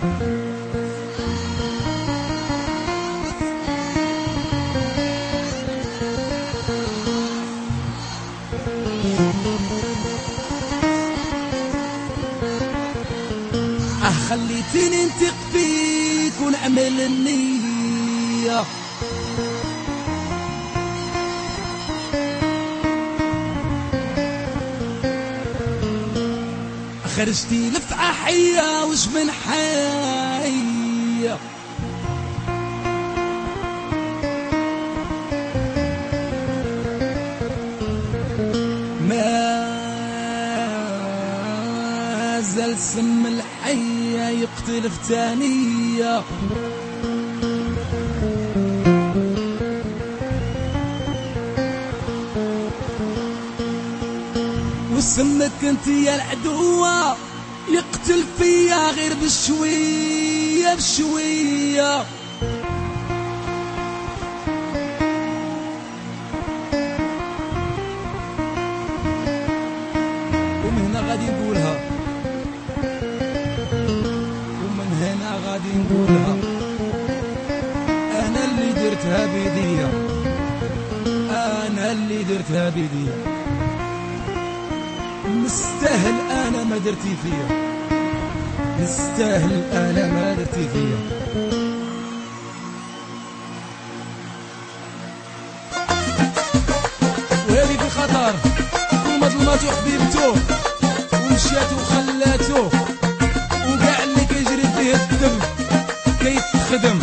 خليتيني نثق فيك ونعمل النية، خرجتي لفعة حية وش من حية، ما زال سم الحية يقتل في ثانية، وسمك انت يا العدوة يقتل فيا غير بشوية بشوية، ومن هنا غادي نقولها، ومن هنا غادي نقولها، انا اللي درتها بيديا، انا اللي درتها بيديا، نستاهل انا ما درتي فيا، نستاهل انا ما درتي فيا. وهذه في خطر وما ظلماتو حبيبتو ومشاتو وخلاتو، وكاع اللي كيجري فيه الدم كيتخدم.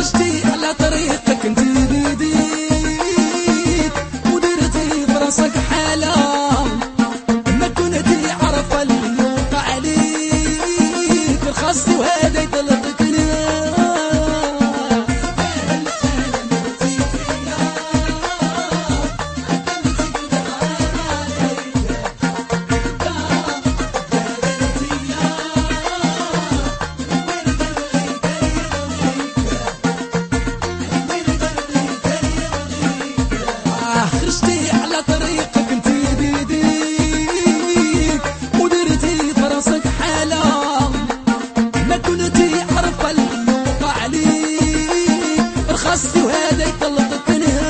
خرجتي على طريقك انت بديت ودرتي براسك حالة ما كنتي عارفة اللي يوقع عليك رخصتي وهذا يطلقك خرجتي على طريقك انت بيديك ودرتي براسك حالة ما كنتي عارفة اللي يوقع عليك رخصتي وهذا يطلقك